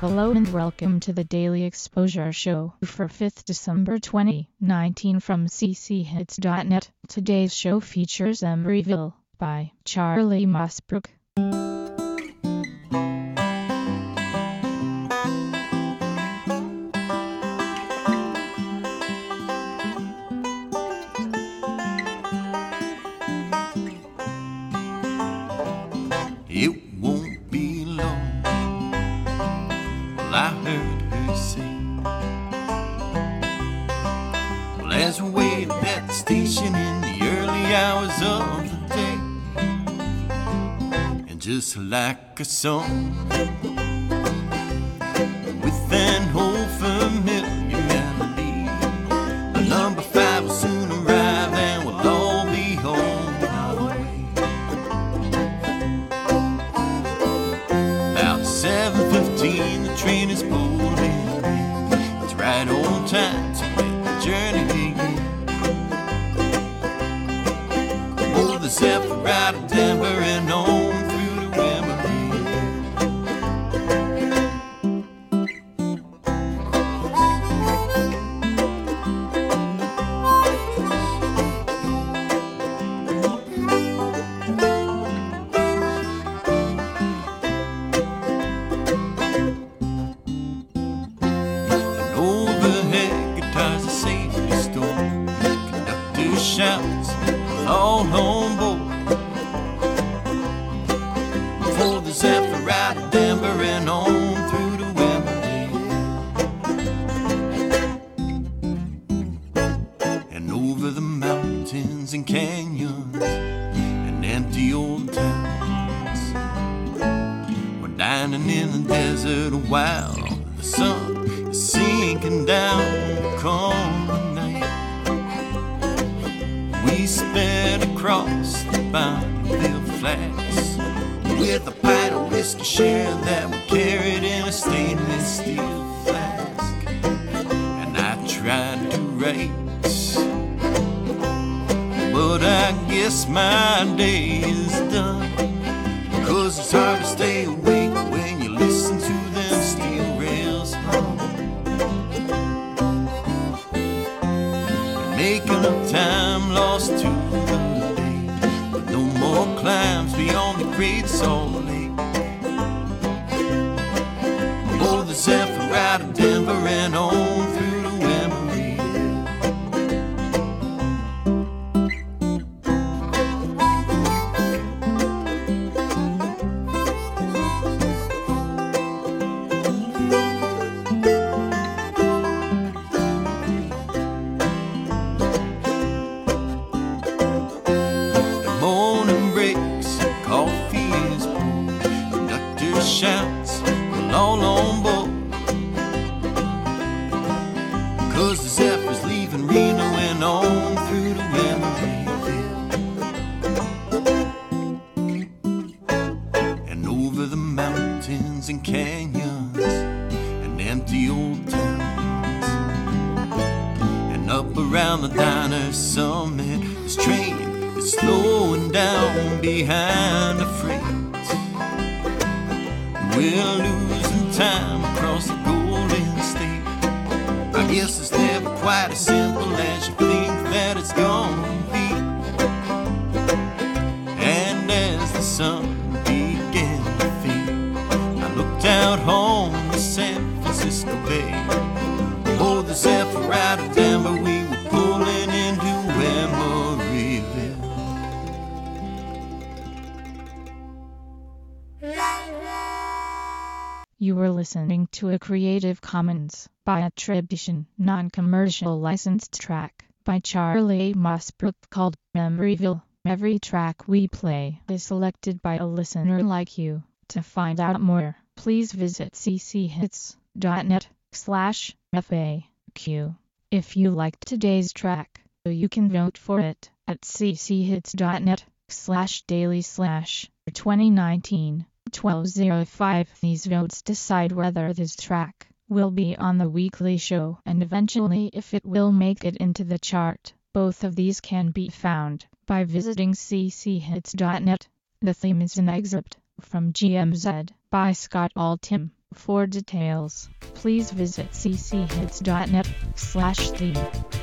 Hello and welcome to the Daily Exposure Show for 5th December 2019 from cchits.net. Today's show features Emeryville by Charlie Mossbrook. It won't be long, well, I heard her say, well, as we waited at the station in the early hours of the day, and just like a song, with an old familiar melody, the number 5 will soon arrive and we'll all be home our way. 7:15, the train is pulling in. It's right on time to make the journey begin. Oh, the Zephyr out of Denver and on through to Emeryville. Guitars, a safety store, conductor shouts, all on board. For the Zephyr out of Denver and on through to Emeryville. And over the mountains and canyons and empty old towns, we're dining in the desert while the sun sinking down calm night. We sped across the Bonneville Flats with a pint of whiskey share that we carried in a stainless steel flask. And I tried to write, but I guess my day is done, 'cause it's hard to stay awake when you listen to them steel rails hum. Making up time lost to the day, but no more climbs beyond the Great Salt Lake. Oh, the Zephyr out of Denver and on through to Emeryville. Shouts, we're all on board, 'cause the Zephyr's leaving Reno and on through to Emeryville. And over the mountains and canyons and empty old towns, and up around the diner summit, this train is slowing down behind the freight. We're losing time across the Golden State. I guess it's never quite as simple as you think that it's gonna be. And as the sun began to fade, I looked out on the San Francisco Bay. Oh, the Zephyr out of Denver, we were pulling into Emeryville. You were listening to a Creative Commons by attribution, non-commercial licensed track by Charlie Mossbrook called Emeryville. Every track we play is selected by a listener like you. To find out more, please visit cchits.net/FAQ. If you liked today's track, you can vote for it at cchits.net/daily/2019. 1205. These votes decide whether this track will be on the weekly show and eventually if it will make it into the chart. Both of these can be found by visiting cchits.net. The theme is an excerpt from GMZ by Scott Altham. For details, please visit cchits.net/theme.